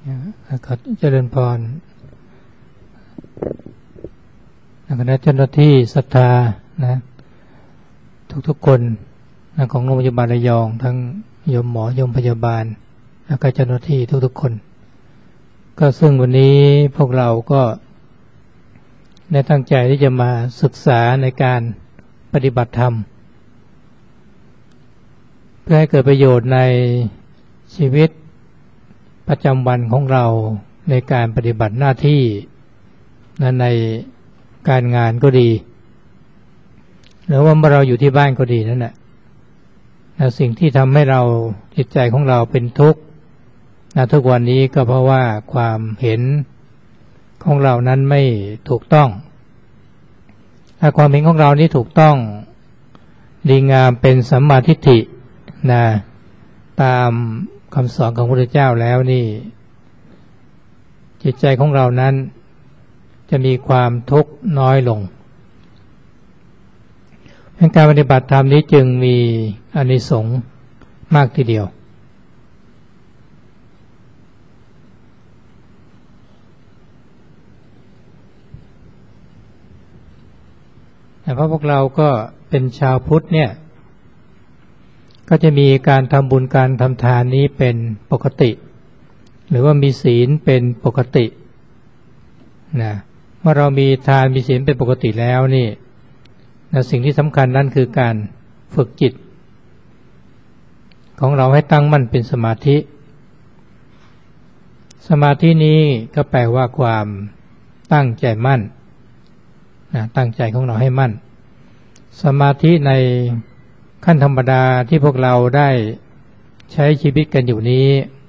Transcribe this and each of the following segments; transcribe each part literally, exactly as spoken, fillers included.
ขอเจริญพรคณะเจ้าหน้าที่ศรัทธานะทุกๆคนนะของโรงพยาบาลระยองทั้งโยมหมอโยมพยาบาลแล้วก็เจ้าหน้าที่ทุกๆคนก็ซึ่งวันนี้พวกเราก็ได้ตั้งใจที่จะมาศึกษาในการปฏิบัติธรรมเพื่อให้เกิดประโยชน์ในชีวิตประจำวันของเราในการปฏิบัติหน้าที่ในการงานก็ดีหรือว่าเมื่อเราอยู่ที่บ้านก็ดีนั่นแหละนะสิ่งที่ทำให้เราจิตใจของเราเป็นทุกข์นะทุกวันนี้ก็เพราะว่าความเห็นของเรานั้นไม่ถูกต้องถ้าความเห็นของเรานี้ถูกต้องดีงามเป็นสัมมาทิฏฐินะตามคำสอนของพระพุทธเจ้าแล้วนี่จิตใจของเรานั้นจะมีความทุกข์น้อยลงการปฏิบัติธรรมนี้จึงมีอานิสงส์มากทีเดียวเพราะพวกเราก็เป็นชาวพุทธเนี่ยก็จะมีการทำบุญการทำทานนี้เป็นปกติหรือว่ามีศีลเป็นปกตินะเมื่อเรามีทานมีศีลเป็นปกติแล้วนี่นะสิ่งที่สำคัญนั่นคือการฝึกจิตของเราให้ตั้งมั่นเป็นสมาธิสมาธินี้ก็แปลว่าความตั้งใจมั่นนะตั้งใจของเราให้มั่นสมาธิในขั้นธรรมดาที่พวกเราได้ใช้ชีวิตกันอยู่นี้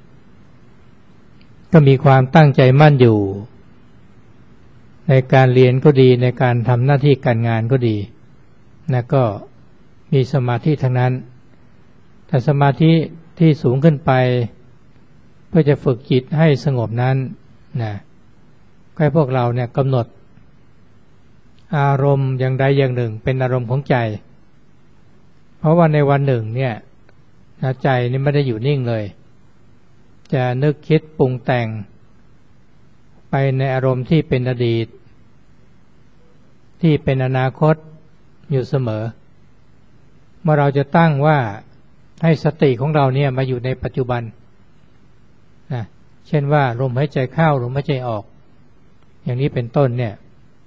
ก็มีความตั้งใจมั่นอยู่ในการเรียนก็ดีในการทำหน้าที่การงานก็ดีนะก็มีสมาธิทั้งนั้นแต่สมาธิที่สูงขึ้นไปเพื่อจะฝึกจิตให้สงบนั้นนะก็ให้พวกเราเนี่ยกำหนดอารมณ์อย่างใดอย่างหนึ่งเป็นอารมณ์ของใจเพราะว่าในวันหนึ่งเนี่ยใจนี่ไม่ได้อยู่นิ่งเลยจะนึกคิดปรุงแต่งไปในอารมณ์ที่เป็นอดีตที่เป็นอนาคตอยู่เสมอเมื่อเราจะตั้งว่าให้สติของเราเนี่ยมาอยู่ในปัจจุบันนะเช่นว่าลมหายใจเข้าลมหายใจออกอย่างนี้เป็นต้นเนี่ย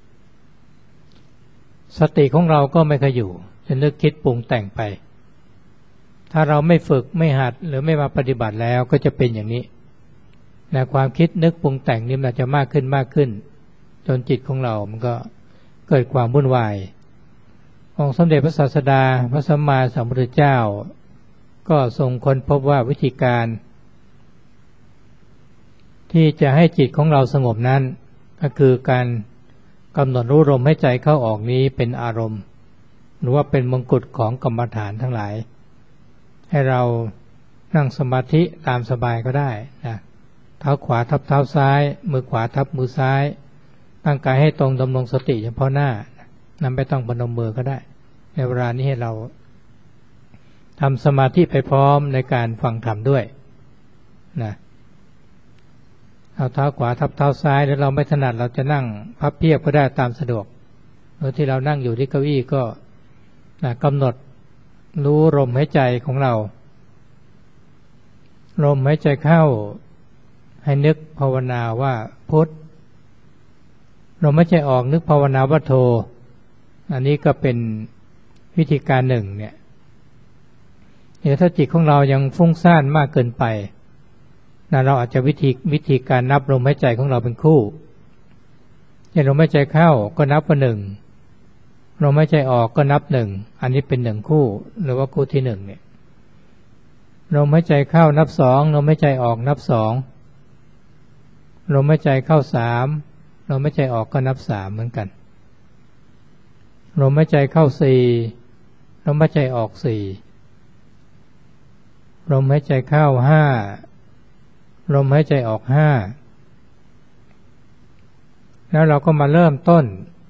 สติของเราก็ไม่เคยอยู่จะนึกคิดปรุงแต่งไปถ้าเราไม่ฝึกไม่หัดหรือไม่มาปฏิบัติแล้วก็จะเป็นอย่างนี้นะความคิดนึกปรุงแต่งนี่มันจะมากขึ้นมากขึ้นจนจิตของเรามันก็เกิดความวุ่นวายองค์สมเด็จพระศาสดาพระสัมมาสัมพุทธเจ้าก็ทรงค้นพบว่าวิธีการที่จะให้จิตของเราสงบนั้นก็คือการกำหนดรู้ลมหายใจเข้าออกนี้เป็นอารมณ์หรือว่าเป็นมงกุฎของกรรมฐานทั้งหลายให้เรานั่งสมาธิตามสบายก็ได้นะเท้าขวาทับเท้าซ้ายมือขวาทับมือซ้ายตั้งกายให้ตรงดำรงสติเฉพาะหน้านั้นไม่ต้องพนมมือก็ได้ในเวลานี้ให้เราทำสมาธิไปพร้อมในการฟังธรรมด้วยนะเอาเท้าขวาทับเท้าซ้ายแล้วเราไม่ถนัดเราจะนั่งพับเพียบก็ได้ตามสะดวกหรือที่เรานั่งอยู่ที่เก้าอี้ก็นะกำหนดรู้ลมหายใจของเราลมหายใจเข้าให้นึกภาวนาว่าพุทธลมหายใจออกนึกภาวนาว่าโทอันนี้ก็เป็นวิธีการหนึ่งเนี่ยเดี๋ยวถ้าจิตของเรายังฟุ้งซ่านมากเกินไปนะเราอาจจะวิธีวิธีการนับลมหายใจของเราเป็นคู่อย่างลมหายใจเข้าก็นับว่าหนึ่งลมหายใจออกก็นับหนึ่งอันนี้เป็นหนึ่งคู่หรือว่าคู่ที่หนึ่งเนี่ยลมหายใจเข้านับสองลมหายใจออกนับสองลมหายใจเข้าสามลมหายใจออกก็นับสามเหมือนกันลมหายใจเข้าสี่ลมหายใจออกสี่ลมหายใจเข้าห้าลมหายใจออกห้าแล้วเราก็มาเริ่มต้น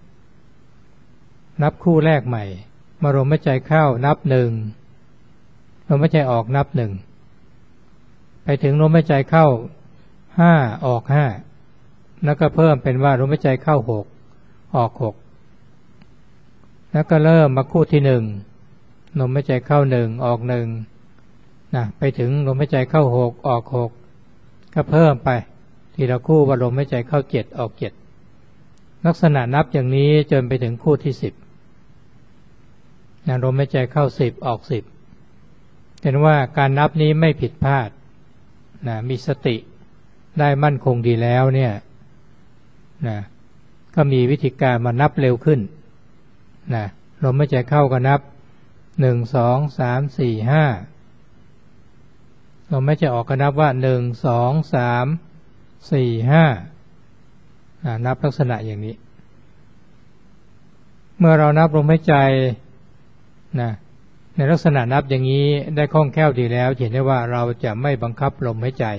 นับคู่แรกใหม่มาลมหายใจเข้านับหนึ่งลมหายใจออกนับหนึ่งไปถึงลมหายใจเข้าห้าออกห้าแล้วก็เพิ่มเป็นว่าลมหายใจเข้าหกออกหกแล้วก็เริ่มมาคู่ที่หนึ่งลมหายใจเข้าหนึ่งออกหนึ่งนะไปถึงลมหายใจเข้าหกออกหกก็เพิ่มไปทีละคู่ว่าลมหายใจเข้าเจ็ดออกเจ็ดลักษณะนับอย่างนี้จนไปถึงคู่ที่สิบนะลมหายใจเข้าสิบออกสิบเห็นว่าการนับนี้ไม่ผิดพลาดนะมีสติได้มั่นคงดีแล้วเนี่ยนะก็มีวิธีการมานับเร็วขึ้นนะลมหายใจเข้าก็นับหนึ่งสองสามสี่ห้าลมหายใจออกก็นับว่าหนึ่งสองสามสี่ห้านับลักษณะอย่างนี้เมื่อเรานับลมหายใจนะในลักษณะนับอย่างนี้ได้คล่องแคล่วดีแล้วเห็นได้ว่าเราจะไม่บังคับลมหายใจ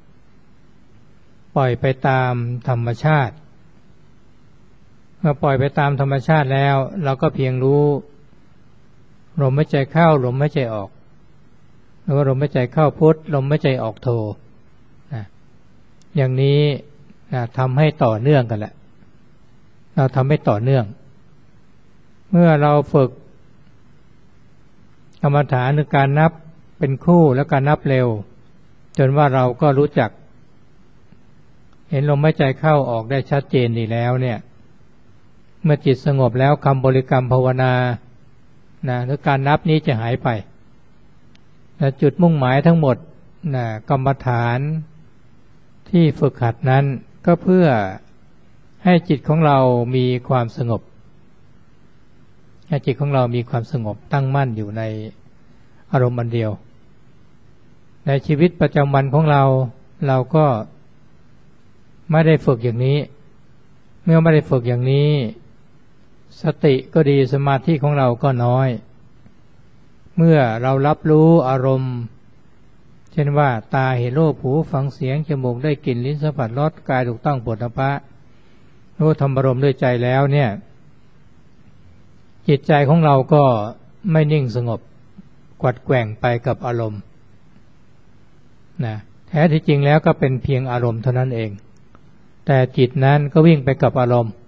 ปล่อยไปตามธรรมชาติเมื่อปล่อยไปตามธรรมชาติแล้วเราก็เพียงรู้ลมหายใจเข้าลมหายใจออกหรือว่าลมหายใจเข้าพุทลมหายใจออกโทนะอย่างนี้นะทำให้ต่อเนื่องกันแหละเราทำให้ต่อเนื่องเมื่อเราฝึกกรรมฐานในการนับเป็นคู่แล้วการนับเร็วจนว่าเราก็รู้จักเห็นลมหายใจเข้าออกได้ชัดเจนดีแล้วเนี่ยเมื่อจิตสงบแล้วคำบริกรรมภาวนานะหรือการนับนี้จะหายไปนะจุดมุ่งหมายทั้งหมดนะกรรมฐานที่ฝึกหัดนั้นก็เพื่อให้จิตของเรามีความสงบให้จิตของเรามีความสงบตั้งมั่นอยู่ในอารมณ์อันเดียวในชีวิตประจำวันของเราเราก็ไม่ได้ฝึกอย่างนี้เมื่อไม่ได้ฝึกอย่างนี้สติก็ดีสมาธิของเราก็น้อยเมื่อเรารับรู้อารมณ์เช่นว่าตาเห็นรูปหูฟังเสียงจมูกได้กลิ่นลิ้นสัมผัสรสกายถูกต้องโผฏฐัพพะรู้ธรรมอารมณ์ด้วยใจแล้วเนี่ยจิตใจของเราก็ไม่นิ่งสงบกวัดแกว่งไปกับอารมณ์นะแท้ที่จริงแล้วก็เป็นเพียงอารมณ์เท่านั้นเองแต่จิตนั้นก็วิ่งไปกับอารมณ์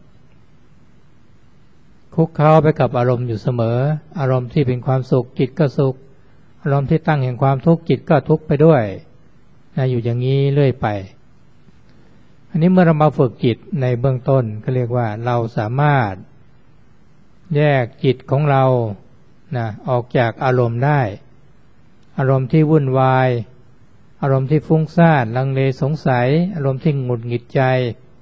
คุกเข้าไปกับอารมณ์อยู่เสมออารมณ์ที่เป็นความสุขจิตก็สุขอารมณ์ที่ตั้งแห่งความทุกข์จิตก็ทุกข์ไปด้วยนะอยู่อย่างนี้เรื่อยไปอันนี้เมื่อเรามาฝึกจิตในเบื้องต้นก็เรียกว่าเราสามารถแยกจิตของเรานะออกจากอารมณ์ได้อารมณ์ที่วุ่นวายอารมณ์ที่ฟุ้งซ่านลังเลสงสัยอารมณ์ที่หงุดหงิดใจ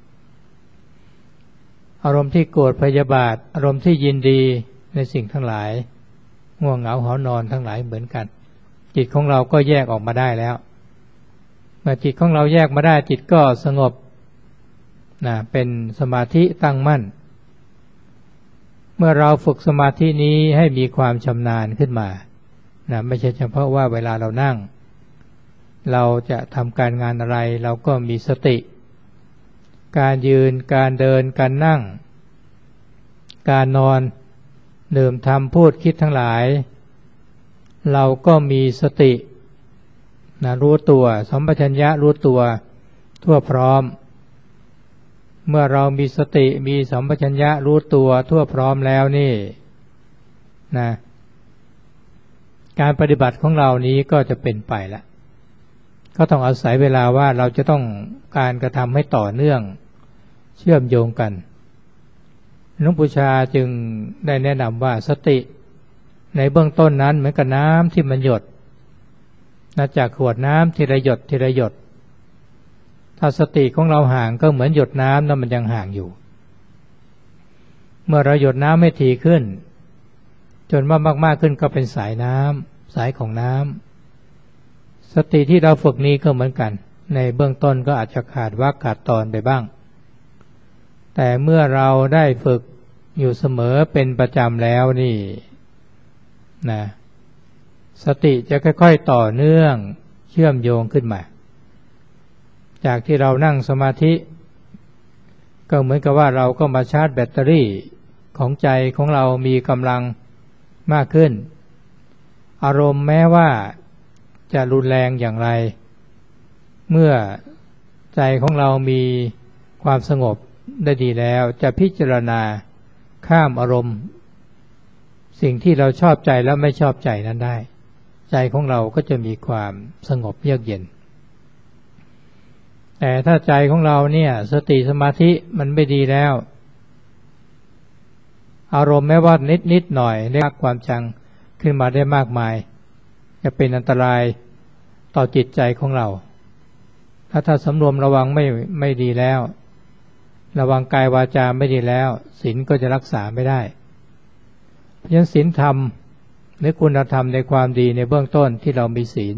อารมณ์ที่โกรธพยาบาทอารมณ์ที่ยินดีในสิ่งทั้งหลายง่วงเหงาหอนอนทั้งหลายเหมือนกันจิตของเราก็แยกออกมาได้แล้วเมื่อจิตของเราแยกมาได้จิตก็สงบนะเป็นสมาธิตั้งมั่นเมื่อเราฝึกสมาธินี้ให้มีความชำนาญขึ้นมานะไม่ใช่เฉพาะว่าเวลาเรานั่งเราจะทำการงานอะไรเราก็มีสติการยืนการเดินการนั่งการนอนดื่มทำพูดคิดทั้งหลายเราก็มีสตินะรู้ตัวสัมปชัญญะรู้ตัวทั่วพร้อมเมื่อเรามีสติมีสัมปชัญญะรู้ตัวทั่วพร้อมแล้วนี่นะการปฏิบัติของเรานี้ก็จะเป็นไปละก็ต้องอาศัยเวลาว่าเราจะต้องการกระทำให้ต่อเนื่องเชื่อมโยงกันหลวงปู่ชาจึงได้แนะนำว่าสติในเบื้องต้นนั้นเหมือนกับน้ำที่มันหยดนะจากขวดน้ำทีละหยดทีละหยดถ้าสติของเราห่างก็เหมือนหยดน้ำนั้นมันยังห่างอยู่เมื่อเราหยดน้ำไม่ถี่ขึ้นจนว่ามากๆขึ้นก็เป็นสายน้ำสายของน้ำสติที่เราฝึกนี้ก็เหมือนกันในเบื้องต้นก็อาจจะขาดวรรคขาดตอนไปบ้างแต่เมื่อเราได้ฝึกอยู่เสมอเป็นประจำแล้วนี่นะสติจะค่อยๆต่อเนื่องเชื่อมโยงขึ้นมาจากที่เรานั่งสมาธิก็เหมือนกับว่าเราก็มาชาร์จแบตเตอรี่ของใจของเรามีกำลังมากขึ้นอารมณ์แม้ว่าจะรุนแรงอย่างไรเมื่อใจของเรามีความสงบได้ดีแล้วจะพิจารณาข้ามอารมณ์สิ่งที่เราชอบใจแล้วไม่ชอบใจนั้นได้ใจของเราก็จะมีความสงบเยือกเย็นแต่ถ้าใจของเราเนี่ยสติสมาธิมันไม่ดีแล้วอารมณ์แม้ว่านิดนิดหน่อยได้ความจังขึ้นมาได้มากมายจะเป็นอันตรายต่อจิตใจของเราถ้าถ้าสำรวมระวังไม่ไม่ดีแล้วระวังกายวาจาไม่ดีแล้วศีลก็จะรักษาไม่ได้เพราะฉะนั้นศีลธรรมหรือคุณธรรมในความดีในเบื้องต้นที่เรามีศีล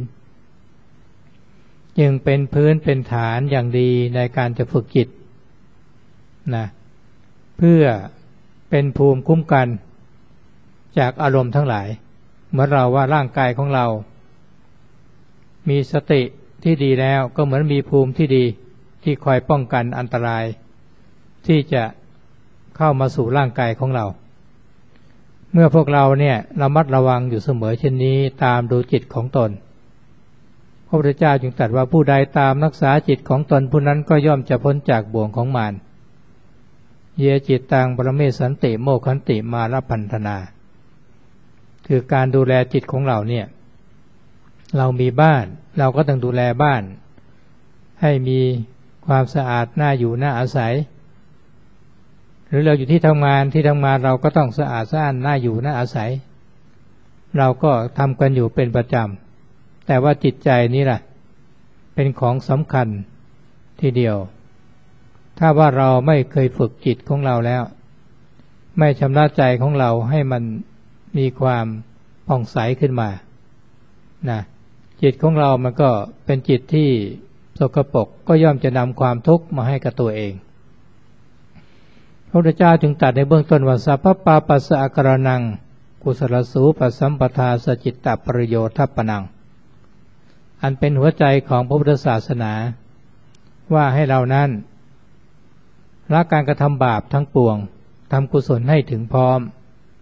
จึงเป็นพื้นเป็นฐานอย่างดีในการจะฝึกจิตนะเพื่อเป็นภูมิคุ้มกันจากอารมณ์ทั้งหลายเหมือนเราว่าร่างกายของเรามีสติที่ดีแล้วก็เหมือนมีภูมิที่ดีที่คอยป้องกันอันตรายที่จะเข้ามาสู่ร่างกายของเราเมื่อพวกเราเนี่ยระมัดระวังอยู่เสมอเช่นนี้ตามดูจิตของตนพระพุทธเจ้าจึงตรัสว่าผู้ใดตามรักษาจิตของตนผู้นั้นก็ย่อมจะพ้นจากบ่วงของมารเยจิตตังปรเมสันติโมขันติมาลพันธนาคือการดูแลจิตของเราเนี่ยเรามีบ้านเราก็ต้องดูแลบ้านให้มีความสะอาดน่าอยู่น่าอาศัยหรือเราอยู่ที่ทำงานที่ทำงานเราก็ต้องสะอาดสะอ้านน่าอยู่น่าอาศัยเราก็ทำกันอยู่เป็นประจำแต่ว่าจิตใจนี่แหละเป็นของสำคัญทีเดียวถ้าว่าเราไม่เคยฝึกจิตของเราแล้วไม่ชำระใจของเราให้มันมีความผ่องใสขึ้นมานะจิตของเรามันก็เป็นจิตที่สกปรกก็ย่อมจะนำความทุกข์มาให้กับตัวเองพระพุทธเจ้าจึงตรัสในเบื้องต้นว่าสัพพปาปัสสะอาการนังกุศลสูปสัมปทาสจิตตปริโยทัปปนังอันเป็นหัวใจของพระพุทธศาสนาว่าให้เรานั้นละการกระทำบาปทั้งปวงทำกุศลให้ถึงพร้อม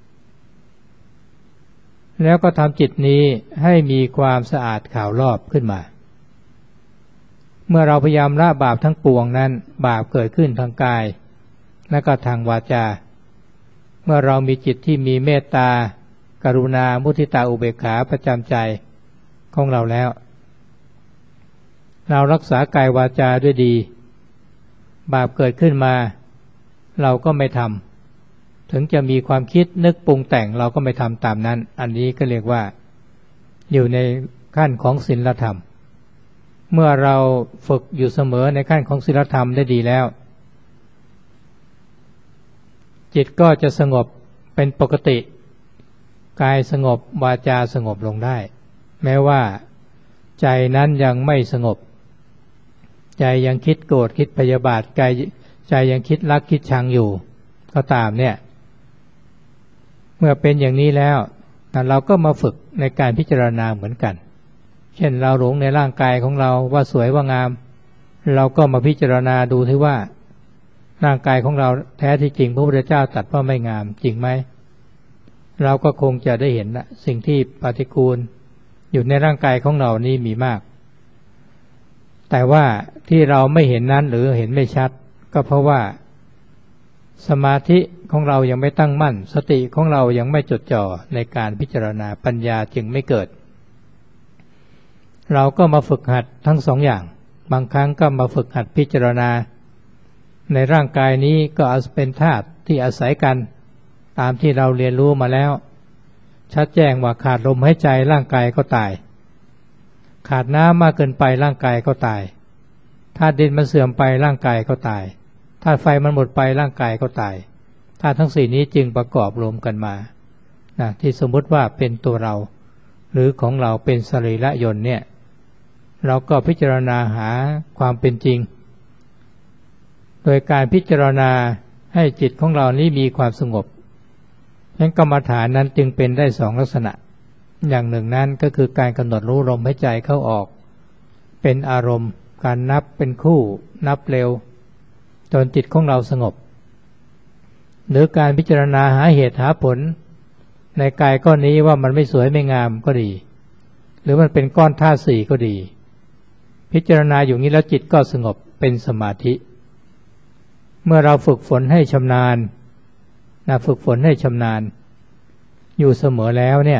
แล้วก็ทำจิตนี้ให้มีความสะอาดขาวรอบขึ้นมาเมื่อเราพยายามละบาปทั้งปวงนั้นบาปเกิดขึ้นทางกายและก็ทางวาจาเมื่อเรามีจิตที่มีเมตตากรุณามุทิตาอุเบกขาประจำใจของเราแล้วเรารักษากายวาจาด้วยดีบาปเกิดขึ้นมาเราก็ไม่ทำถึงจะมีความคิดนึกปรุงแต่งเราก็ไม่ทำตามนั้นอันนี้ก็เรียกว่าอยู่ในขั้นของศีลธรรมเมื่อเราฝึกอยู่เสมอในขั้นของศีลธรรมได้ดีแล้วจิตก็จะสงบเป็นปกติกายสงบวาจาสงบลงได้แม้ว่าใจนั้นยังไม่สงบใจยังคิดโกรธคิดพยาบาทใจใจยังคิดรักคิดชังอยู่ก็ตามเนี่ยเมื่อเป็นอย่างนี้แล้วเราก็มาฝึกในการพิจารณาเหมือนกันเช่นเราหลงในร่างกายของเราว่าสวยว่างามเราก็มาพิจารณาดูที่ว่าร่างกายของเราแท้ที่จริงพระพุทธเจ้าตรัสว่าไม่งามจริงไหมเราก็คงจะได้เห็นละสิ่งที่ปฏิกูลอยู่ในร่างกายของเรานี่มีมากแต่ว่าที่เราไม่เห็นนั้นหรือเห็นไม่ชัดก็เพราะว่าสมาธิของเรายังไม่ตั้งมั่นสติของเรายังไม่จดจ่อในการพิจารณาปัญญาจึงไม่เกิดเราก็มาฝึกหัดทั้งสองอย่างบางครั้งก็มาฝึกหัดพิจารณาในร่างกายนี้ก็เป็นธาตุที่อาศัยกันตามที่เราเรียนรู้มาแล้วชัดแจ้งว่าขาดลมหายใจร่างกายก็ตายขาดน้ำมากเกินไปร่างกายก็ตายธาตุดินมันเสื่อมไปร่างกายก็ตายธาตุไฟมันหมดไปร่างกายก็ตายธาตุทั้งสี่นี้จึงประกอบรวมกันมานะที่สมมติว่าเป็นตัวเราหรือของเราเป็นสรีระยนต์เนี่ยเราก็พิจารณาหาความเป็นจริงโดยการพิจารณาให้จิตของเรานี้มีความสงบนั้นกรรมฐานนั้นจึงเป็นได้สองลักษณะอย่างหนึ่งนั้นก็คือการกำหนดรู้ลมหายใจเข้าออกเป็นอารมณ์การนับเป็นคู่นับเร็วจนจิตของเราสงบหรือการพิจารณาหาเหตุหาผลในกายก้อนนี้ว่ามันไม่สวยไม่งามก็ดีหรือมันเป็นก้อนธาตุสี่ก็ดีพิจารณาอยู่นี้แล้วจิตก็สงบเป็นสมาธิเมื่อเราฝึกฝนให้ชำนาญนะฝึกฝนให้ชำนาญอยู่เสมอแล้วเนี่ย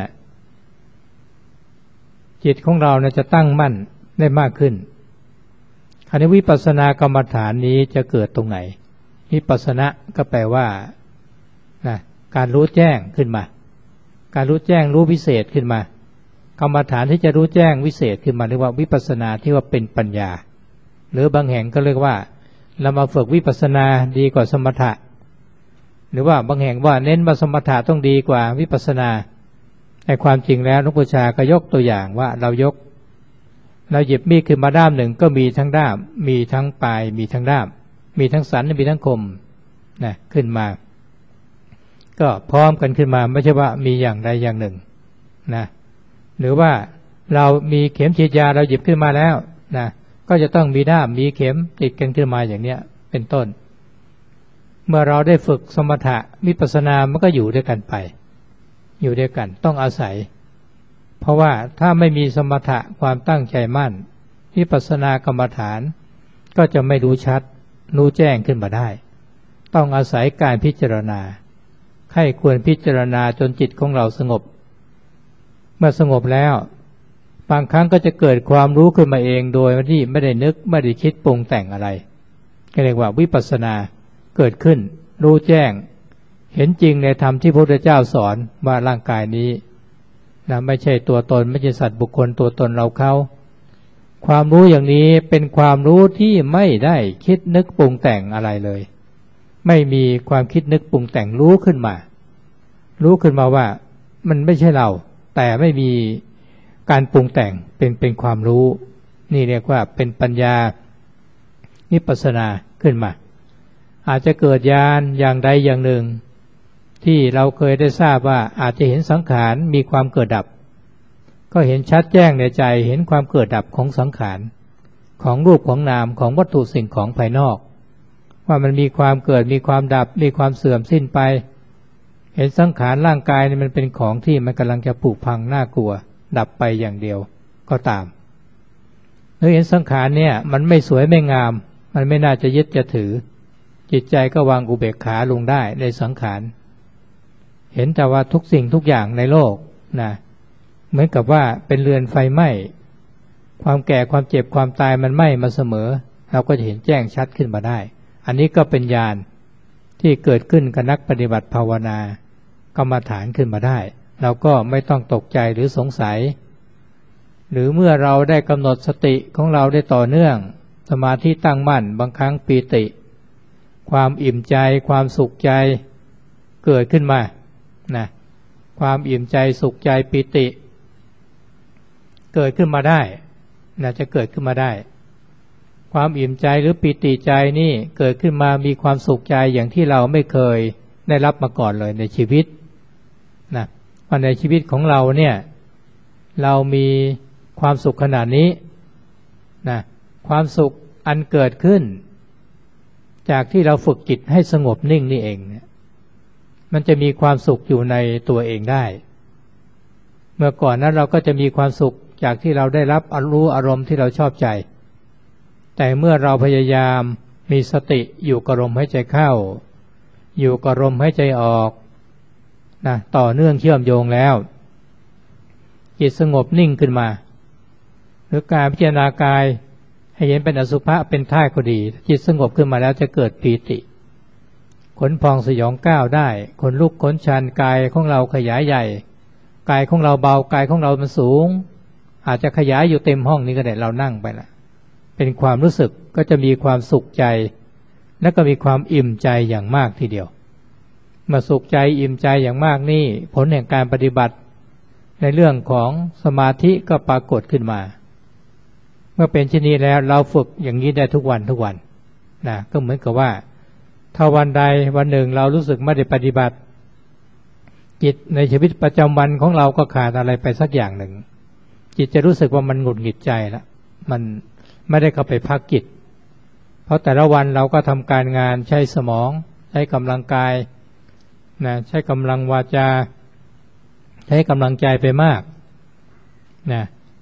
จิตของเราเนี่ยจะตั้งมั่นได้มากขึ้นคราวนี้วิปัสสนากรรมฐานนี้จะเกิดตรงไหนวิปัสสนาก็แปลว่านะการรู้แจ้งขึ้นมาการรู้แจ้งรู้วิเศษขึ้นมากรรมฐานที่จะรู้แจ้งวิเศษขึ้นมาเรียกว่าวิปัสสนาที่ว่าเป็นปัญญาหรือบางแห่งก็เรียกว่าเรามาฝึกวิปัสสนาดีกว่าสมถะหรือว่าบางแห่งว่าเน้นว่าสมถะต้องดีกว่าวิปัสสนาในความจริงแล้วหลวงปู่ชาก็ยกตัวอย่างว่าเรายกเราหยิบมีดขึ้นมาด้ามหนึ่งก็มีทั้งด้ามมีทั้งปลายมีทั้งด้ามมีทั้งสันมีทั้งคมนะขึ้นมาก็พร้อมกันขึ้นมาไม่ใช่ว่ามีอย่างใดอย่างหนึ่งนะหรือว่าเรามีเข็มฉีดยาเราหยิบขึ้นมาแล้วนะก็จะต้องมีด้ามมีเข็มติดกันขึ้นมาอย่างเนี้ยเป็นต้นเมื่อเราได้ฝึกสมถะวิปัสสนามันก็อยู่ด้วยกันไปอยู่ด้วยกันต้องอาศัยเพราะว่าถ้าไม่มีสมถะความตั้งใจมั่นวิปัสสนากรรมฐานก็จะไม่รู้ชัดรู้แจ้งขึ้นมาได้ต้องอาศัยการพิจารณาใครควรพิจารณาจนจิตของเราสงบเมื่อสงบแล้วบางครั้งก็จะเกิดความรู้ขึ้นมาเองโดยที่ไม่ได้นึกไม่ได้คิดปรุงแต่งอะไรก็เรียกว่าวิปัสสนาเกิดขึ้นรู้แจ้งเห็นจริงในธรรมที่พระพุทธเจ้าสอนว่าร่างกายนี้นะไม่ใช่ตัวตนไม่ใช่สัตว์บุคคลตัวตนเราเขาความรู้อย่างนี้เป็นความรู้ที่ไม่ได้คิดนึกปรุงแต่งอะไรเลยไม่มีความคิดนึกปรุงแต่งรู้ขึ้นมารู้ขึ้นมาว่ามันไม่ใช่เราแต่ไม่มีการปรุงแต่งเป็นเป็นความรู้นี่เรียกว่าเป็นปัญญาวิปัสสนาขึ้นมาอาจจะเกิดญาณอย่างใดอย่างหนึ่งที่เราเคยได้ทราบว่าอาจจะเห็นสังขารมีความเกิดดับก็เห็นชัดแจ้งในใจเห็นความเกิดดับของสังขารของรูปของนามของวัตถุสิ่งของภายนอกว่ามันมีความเกิดมีความดับมีความเสื่อมสิ้นไปเห็นสังขารร่างกายนี่มันเป็นของที่มันกำลังจะผุพังน่ากลัวดับไปอย่างเดียวก็ตามหรือเห็นสังขารเนี่ยมันไม่สวยไม่งามมันไม่น่าจะยึดจะถือจิตใจก็วางอุเบกขาลงได้ในสังขารเห็นแต่ว่าทุกสิ่งทุกอย่างในโลกนะเหมือนกับว่าเป็นเรือนไฟไหม้ความแก่ความเจ็บความตายมันไหม้มาเสมอเราก็จะเห็นแจ้งชัดขึ้นมาได้อันนี้ก็เป็นญาณที่เกิดขึ้นกับนักปฏิบัติภาวนากรรมฐานขึ้นมาได้เราก็ไม่ต้องตกใจหรือสงสัยหรือเมื่อเราได้กำหนดสติของเราได้ต่อเนื่องสมาธิตั้งมั่นบางครั้งปีติความอิ่มใจความสุขใจเกิดขึ้นมานะความอิ่มใจสุขใจปีติเกิดขึ้นมาได้นะจะเกิดขึ้นมาได้ความอิ่มใจหรือปีติใจนี่เกิดขึ้นมามีความสุขใจอย่างที่เราไม่เคยได้รับมาก่อนเลยในชีวิตนะว่าในชีวิตของเราเนี่ยเรามีความสุขขนาดนี้นะความสุขอันเกิดขึ้นจากที่เราฝึกจิตให้สงบนิ่งนี่เองเนี่ยมันจะมีความสุขอยู่ในตัวเองได้เมื่อก่อนนั้นเราก็จะมีความสุขจากที่เราได้รับรู้อารมณ์ที่เราชอบใจแต่เมื่อเราพยายามมีสติอยู่กับลมหายใจเข้าอยู่กับลมหายใจออกนะต่อเนื่องเชื่อมโยงแล้วจิตสงบนิ่งขึ้นมาหรือการพิจารณากายให้เห็นเป็นอสุภะเป็นธาตุก็ดีจิตสงบขึ้นมาแล้วจะเกิดปีติขนพองสยองก้าวได้ขนลุกขนชันกายของเราขยายใหญ่กายของเราเบากายของเรามันสูงอาจจะขยายอยู่เต็มห้องนี้ก็ได้เรานั่งไปละเป็นความรู้สึกก็จะมีความสุขใจและก็มีความอิ่มใจอย่างมากทีเดียวเมื่อสุขใจอิ่มใจอย่างมากนี่ผลแห่งการปฏิบัติในเรื่องของสมาธิก็ปรากฏขึ้นมาเมื่อเป็นเช่นนี้แล้วเราฝึกอย่างนี้ได้ทุกวันทุกวันนะก็เหมือนกับว่าถ้าวันใดวันหนึ่งเรารู้สึกไม่ได้ปฏิบัติจิตในชีวิตประจำวันของเราก็ขาดอะไรไปสักอย่างหนึ่งจิตจะรู้สึกว่ามันหงุดหงิดใจละมันไม่ได้เข้าไปพักจิตเพราะแต่ละวันเราก็ทำการงานใช้สมองใช้กำลังกายนะใช้กำลังวาจาใช้กำลังใจไปมากนะ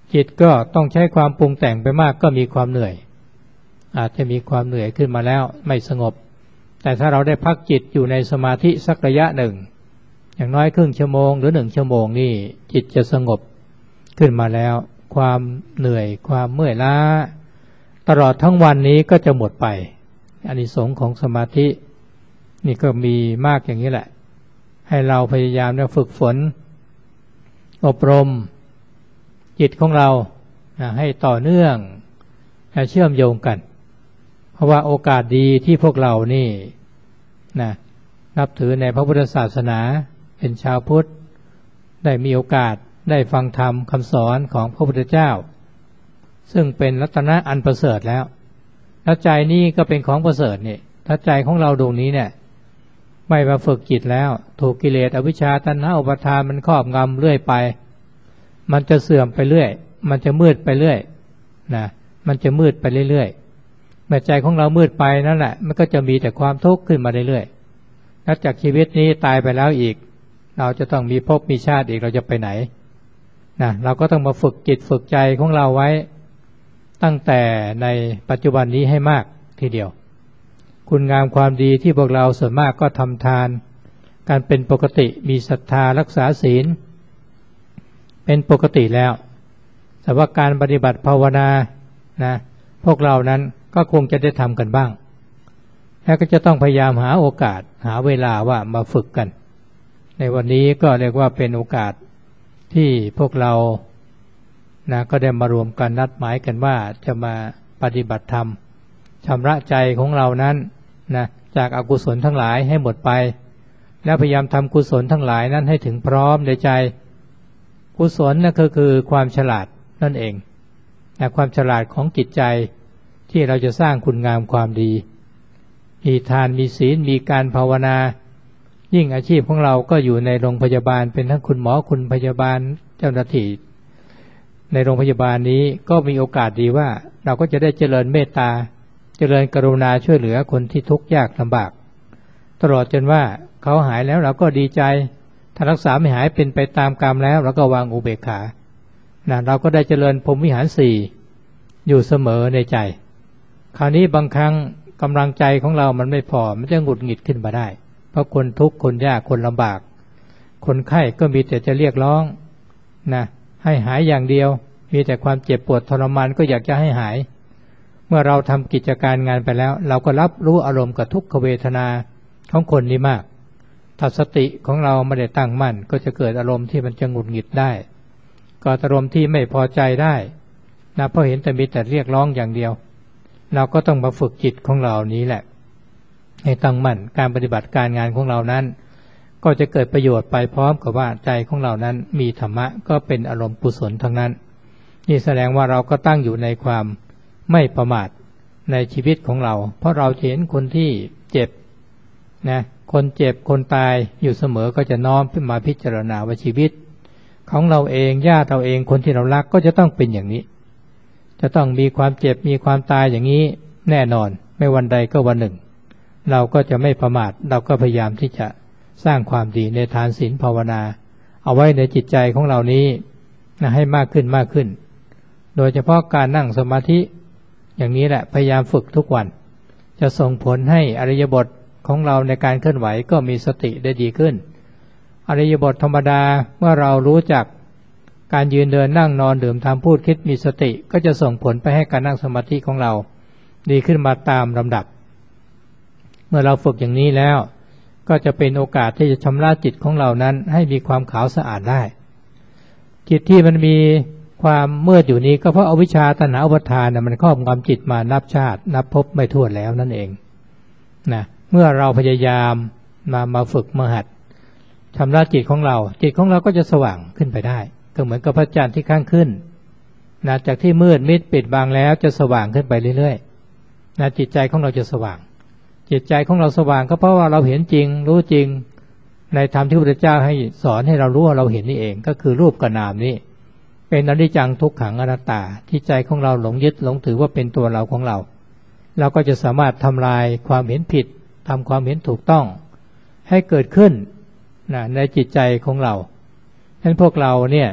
จิตก็ต้องใช้ความปรุงแต่งไปมากก็มีความเหนื่อยอาจจะมีความเหนื่อยขึ้นมาแล้วไม่สงบแต่ถ้าเราได้พักจิตอยู่ในสมาธิสักระยะหนึ่งอย่างน้อยครึ่งชั่วโมงหรือหนึ่งชั่วโมงนี่จิตจะสงบขึ้นมาแล้วความเหนื่อยความเมื่อยล้าตลอดทั้งวันนี้ก็จะหมดไปอานิสงส์ของสมาธินี่ก็มีมากอย่างนี้แหละให้เราพยายามเนี่ยฝึกฝนอบรมจิตของเรานะให้ต่อเนื่องนะเชื่อมโยงกันเพราะว่าโอกาสดีที่พวกเรานี่นะนับถือในพระพุทธศาสนาเป็นชาวพุทธได้มีโอกาสได้ฟังธรรมคำสอนของพระพุทธเจ้าซึ่งเป็นรัตนะอันประเสริฐแล้วถ้าใจนี้ก็เป็นของประเสริฐนี่ถ้าใจของเราดวงนี้เนี่ยไม่มาฝึกจิตแล้วถูกกิเลสอวิชชาตัณหาอุปาทานมันครอบงำเรื่อยไปมันจะเสื่อมไปเรื่อยมันจะมืดไปเรื่อยนะมันจะมืดไปเรื่อยๆเมื่อใจของเรามืดไปนั่นแหละมันก็จะมีแต่ความทุกข์ขึ้นมาเรื่อยๆแล้วจากชีวิตนี้ตายไปแล้วอีกเราจะต้องมีภพมีชาติอีกเราจะไปไหนนะเราก็ต้องมาฝึกจิตฝึกใจของเราไว้ตั้งแต่ในปัจจุบันนี้ให้มากทีเดียวคุณงามความดีที่พวกเราส่วนมากก็ทำทานการเป็นปกติมีศรัทธารักษาศีลเป็นปกติแล้วแต่ว่าการปฏิบัติภาวนานะพวกเรานั้นก็คงจะได้ทำกันบ้างแล้วก็จะต้องพยายามหาโอกาสหาเวลาว่ามาฝึกกันในวันนี้ก็เรียกว่าเป็นโอกาสที่พวกเรานะก็ได้มารวมกันนัดหมายกันว่าจะมาปฏิบัติธรรมชำระใจของเรานั้นนะจากอกุศลทั้งหลายให้หมดไปแล้วพยายามทำกุศลทั้งหลายนั้นให้ถึงพร้อมในใจกุศลนั่นก็คือความฉลาดนั่นเองนะความฉลาดของจิตใจที่เราจะสร้างคุณงามความดีมีทานมีศีลมีการภาวนายิ่งอาชีพของเราก็อยู่ในโรงพยาบาลเป็นทั้งคุณหมอคุณพยาบาลเจ้าหน้าที่ในโรงพยาบาลนี้ก็มีโอกาสดีว่าเราก็จะได้เจริญเมตตาเจริญกรุณาช่วยเหลือคนที่ทุกข์ยากลำบากตลอดจนว่าเขาหายแล้วเราก็ดีใจถ้ารักษาไม่หายเป็นไปตามกรรมแล้วเราก็วางอุเบกขานะเราก็ได้เจริญพรหมวิหารสี่อยู่เสมอในใจคราวนี้บางครั้งกำลังใจของเรามันไม่พอมันจะหงุดหงิดขึ้นมาได้เพราะคนทุกข์คนยากคนลำบากคนไข้ก็มีแต่จะเรียกร้องนะให้หายอย่างเดียวมีแต่ความเจ็บปวดทรมานก็อยากจะให้หายเมื่อเราทำกิจการงานไปแล้วเราก็รับรู้อารมณ์กับทุกขเวทนาของคนนี้มากถ้าสติของเราไม่ได้ตั้งมั่นก็จะเกิดอารมณ์ที่มันจะหงุดหงิดได้ก็อารมณ์ที่ไม่พอใจได้นะเพราะเห็นแต่มีแต่เรียกร้องอย่างเดียวเราก็ต้องมาฝึกจิตของเรานี้แหละให้ตั้งมั่นการปฏิบัติการงานของเรานั้นก็จะเกิดประโยชน์ไปพร้อมกับว่าใจของเรานั้นมีธรรมะก็เป็นอารมณ์กุศลทั้งนั้นนี่แสดงว่าเราก็ตั้งอยู่ในความไม่ประมาทในชีวิตของเราเพราะเราเห็นคนที่เจ็บนะคนเจ็บคนตายอยู่เสมอก็จะน้อมขึ้นมาพิจารณาว่าชีวิตของเราเองญาติเราเองคนที่เรารักก็จะต้องเป็นอย่างนี้จะต้องมีความเจ็บมีความตายอย่างนี้แน่นอนไม่วันใดก็วันหนึ่งเราก็จะไม่ประมาทเราก็พยายามที่จะสร้างความดีในทานศีลภาวนาเอาไว้ในจิตใจของเรานี้นะให้มากขึ้นมากขึ้นโดยเฉพาะการนั่งสมาธิอย่างนี้แหละพยายามฝึกทุกวันจะส่งผลให้อริยบทของเราในการเคลื่อนไหวก็มีสติได้ดีขึ้นอริยบทธรรมดาเมื่อเรารู้จักการยืนเดินนั่งนอนดื่มทำพูดคิดมีสติก็จะส่งผลไปให้การนั่งสมาธิของเราดีขึ้นมาตามลำดับเมื่อเราฝึกอย่างนี้แล้วก็จะเป็นโอกาสที่จะชำระจิตของเรานั้นให้มีความขาวสะอาดได้จิตที่มันมีความมืดอยู่นี้ก็เพราะอวิชชาตัณหาอุปาทานมันครอบงำจิตมานับชาตินับภพไม่ถ้วนแล้วนั่นเองนะเมื่อเราพยายามมามาฝึกมาหัดชำระจิตของเราจิตของเราก็จะสว่างขึ้นไปได้ก็เหมือนกับพระจันทร์ที่ข้างขึ้นนะจากที่มืดมิดปิดบังแล้วจะสว่างขึ้นไปเรื่อยๆนะจิตใจของเราจะสว่างจิตใจของเราสว่างก็เพราะว่าเราเห็นจริงรู้จริงในธรรมที่พระพุทธเจ้าให้สอนให้เรารู้ว่าเราเห็นนี่เองก็คือรูปกับนามนี้เป็นอนิจจังทุกขังอนัตตาที่ใจของเราหลงยึดหลงถือว่าเป็นตัวเราของเราเราก็จะสามารถทำลายความเห็นผิดทำความเห็นถูกต้องให้เกิดขึ้นนะในจิตใจของเราฉะนั้นพวกเราเนี่ย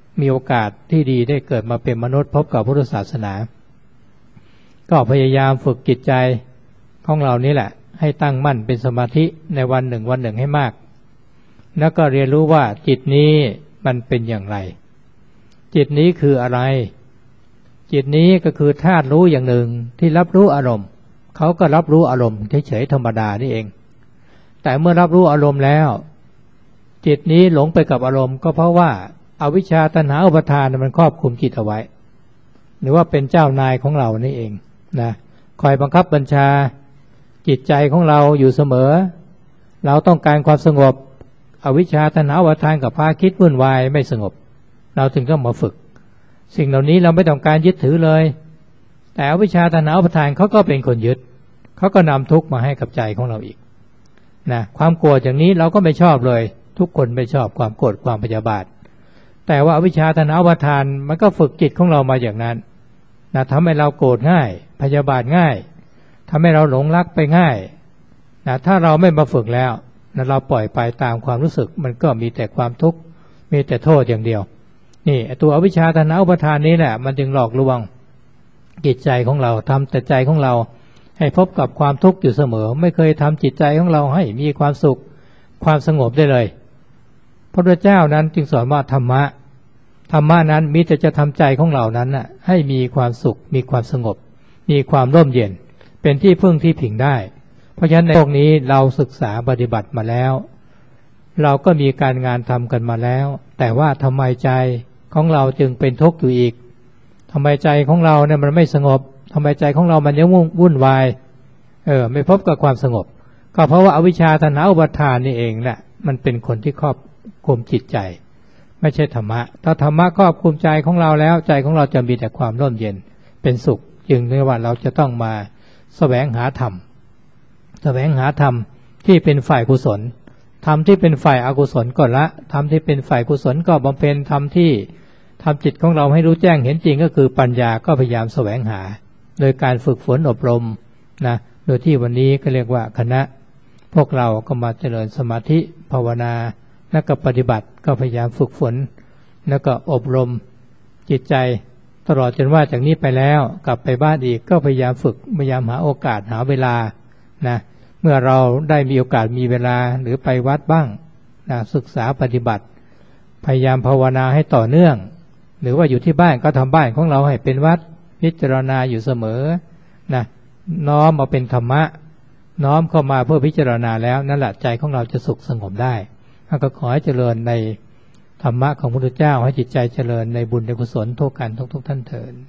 มีโอกาสที่ดีได้เกิดมาเป็นมนุษย์พบกับพุทธศาสนาก็พยายามฝึกจิตใจของเรานี่แหละให้ตั้งมั่นเป็นสมาธิในวันหนึ่งวันหนึ่งให้มากแล้วก็เรียนรู้ว่าจิตนี้มันเป็นอย่างไรจิตนี้คืออะไรจิตนี้ก็คือธาตุรู้อย่างหนึ่งที่รับรู้อารมณ์เขาก็รับรู้อารมณ์เฉยๆธรรมดานี่เองแต่เมื่อรับรู้อารมณ์แล้วจิตนี้หลงไปกับอารมณ์ก็เพราะว่าอวิชชาตัณหาอุปาทานมันครอบคุมจิตเอาไว้หรือว่าเป็นเจ้านายของเรานี่เองนะคอยบังคับบัญชาจิตใจของเราอยู่เสมอเราต้องการความสงบอวิชชาตัณหาอุปาทานกับพาคิดวุ่นวายไม่สงบเราถึงต้องมาฝึกสิ่งเหล่านี้เราไม่ต้องการยึดถือเลยแต่อวิชชาตัณหาอุปาทานเขาก็เป็นคนยึดเขาก็นำทุกข์มาให้กับใจของเราอีกนะความโกรธอย่างนี้เราก็ไม่ชอบเลยทุกคนไม่ชอบความโกรธความพยาบาทแต่ว่าอวิชชาตัณหาอุปาทานมันก็ฝึกจิตของเรามาอย่างนั้นนะทำให้เราโกรธง่ายพยาบาทง่ายทำให้เราหลงรักไปง่ายนะถ้าเราไม่มาฝึกแล้วนะเราปล่อยไปตามความรู้สึกมันก็มีแต่ความทุกข์มีแต่โทษอย่างเดียวนี่ตัวอวิชชาตัณหาอุปาทานนี้แหละมันจึงหลอกลวงจิตใจของเราทำแต่ใจของเราให้พบกับความทุกข์อยู่เสมอไม่เคยทำจิตใจของเราให้มีความสุขความสงบได้เลยพระพุทธเจ้านั้นจึงสอนว่าธรรมะธรรมะนั้นมิแต่จะทำใจของเรานั้นน่ะให้มีความสุขมีความสงบมีความร่มเย็นเป็นที่พึ่งที่ผิงได้เพราะฉะนั้นในโลกนี้เราศึกษาปฏิบัติมาแล้วเราก็มีการงานทำกันมาแล้วแต่ว่าทำไมใจของเราจึงเป็นทุกข์อยู่อีกทำไมใจของเราเนี่ยมันไม่สงบทำไมใจของเรามันยังวุ่นวายเออไม่พบกับความสงบก็เพราะว่าอวิชชาตัณหาอุปาทานนี่เองแหละมันเป็นคนที่ครอบคุมจิตใจไม่ใช่ธรรมะถ้าธรรมะครอบคุมใจของเราแล้วใจของเราจะมีแต่ความร่มเย็นเป็นสุขจึงเรียกว่าเราจะต้องมาแสวงหาธรรมแสวงหาธรรมที่เป็นฝ่ายกุศลธรรมที่เป็นฝ่ายอกุศลก็ละธรรมที่เป็นฝ่ายกุศลก็บำเพ็ญธรรมที่ทำจิตของเราให้รู้แจ้งเห็นจริงก็คือปัญญาก็พยายามแสวงหาโดยการฝึกฝนอบรมนะโดยที่วันนี้ก็เรียกว่าคณะพวกเราก็มาเจริญสมาธิภาวนาแล้วก็ปฏิบัติก็พยายามฝึกฝนแล้วก็อบรมจิตใจตลอดจนว่าจากนี้ไปแล้วกลับไปบ้านอีกก็พยายามฝึกพยายามหาโอกาสหาเวลานะเมื่อเราได้มีโอกาสมีเวลาหรือไปวัดบ้างนะศึกษาปฏิบัติพยายามภาวนาให้ต่อเนื่องหรือว่าอยู่ที่บ้านก็ทำบ้านของเราให้เป็นวัดพิจารณาอยู่เสมอนะน้อมมาเป็นธรรมะน้อมเข้ามาเพื่อพิจารณาแล้วนั่นแหละใจของเราจะสุขสงบได้ก็ขอให้เจริญในธรรมะของพระพุทธเจ้าให้จิตใจเจริญในบุญในกุศลทุกกันทุกๆท่านเถิด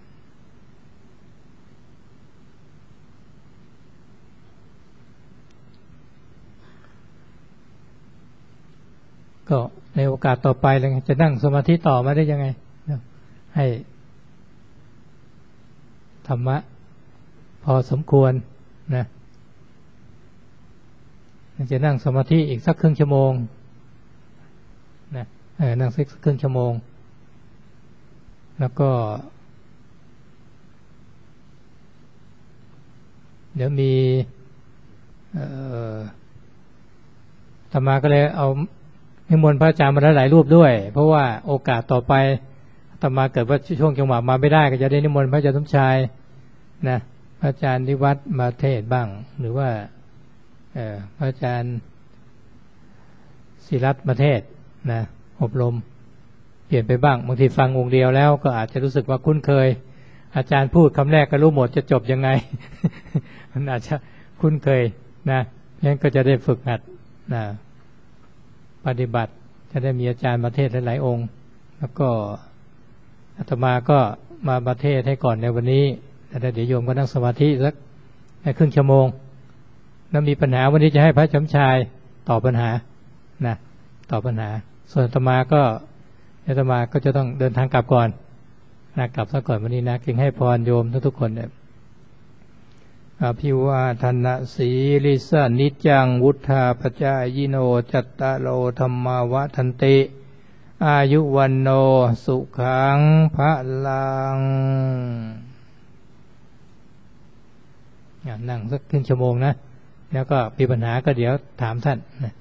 ก็ในโอกาสต่อไปเราจะนั่งสมาธิต่อมาได้ยังไงให้ธรรมะพอสมควรนะจะนั่งสมาธิอีกสักครึ่งชั่วโมงนะเออนั่งสักครึ่งชั่วโมงแล้วก็เดี๋ยวมีเอ่อธรรมาก็เลยเอานิมนต์พระอาจารย์มาหลายรูปด้วยเพราะว่าโอกาสต่อไปธรรมาเกิดว่าช่วงจังหวะมาไม่ได้ก็จะได้นิมนต์พระอาจารย์สมชายนะพระอาจารย์นิวัฒน์มาเทศบ้างหรือว่าเอ่อพระอาจารย์ศิรัตน์มาเทศนะอบรมเปลี่ยนไปบ้างบางทีฟังองค์เดียวแล้วก็อาจจะรู้สึกว่าคุ้นเคยอาจารย์พูดคำแรกก็รู้หมดจะจบยังไง มันอาจจะคุ้นเคยนะงั้นก็จะได้ฝึกหัดนะปฏิบัติจะได้มีอาจารย์มาเทศหลายๆองค์แล้วก็อาตมาก็มาประเทศให้ก่อนในวันนี้แล้วเดี๋ยวโยมก็นั่งสมาธิสักครึ่งชั่วโมงแล้วมีปัญหาวันนี้จะให้พระชำชายตอบปัญหานะตอบปัญหาส่วนอาตมาก็อาตมาก็จะต้องเดินทางกลับก่อนนะกลับซะก่อนวันนี้นะจึงให้พรโยมทุกๆคนเนี่ยอภิวาทนาสีลิสานิจังวุธาปจายโนจัตตาโลธรรมาวะทันติอายุวันโนสุขังพระลังนั่งสักครึ่งชั่วโมงนะแล้วก็มีปัญหาก็เดี๋ยวถามท่านนะ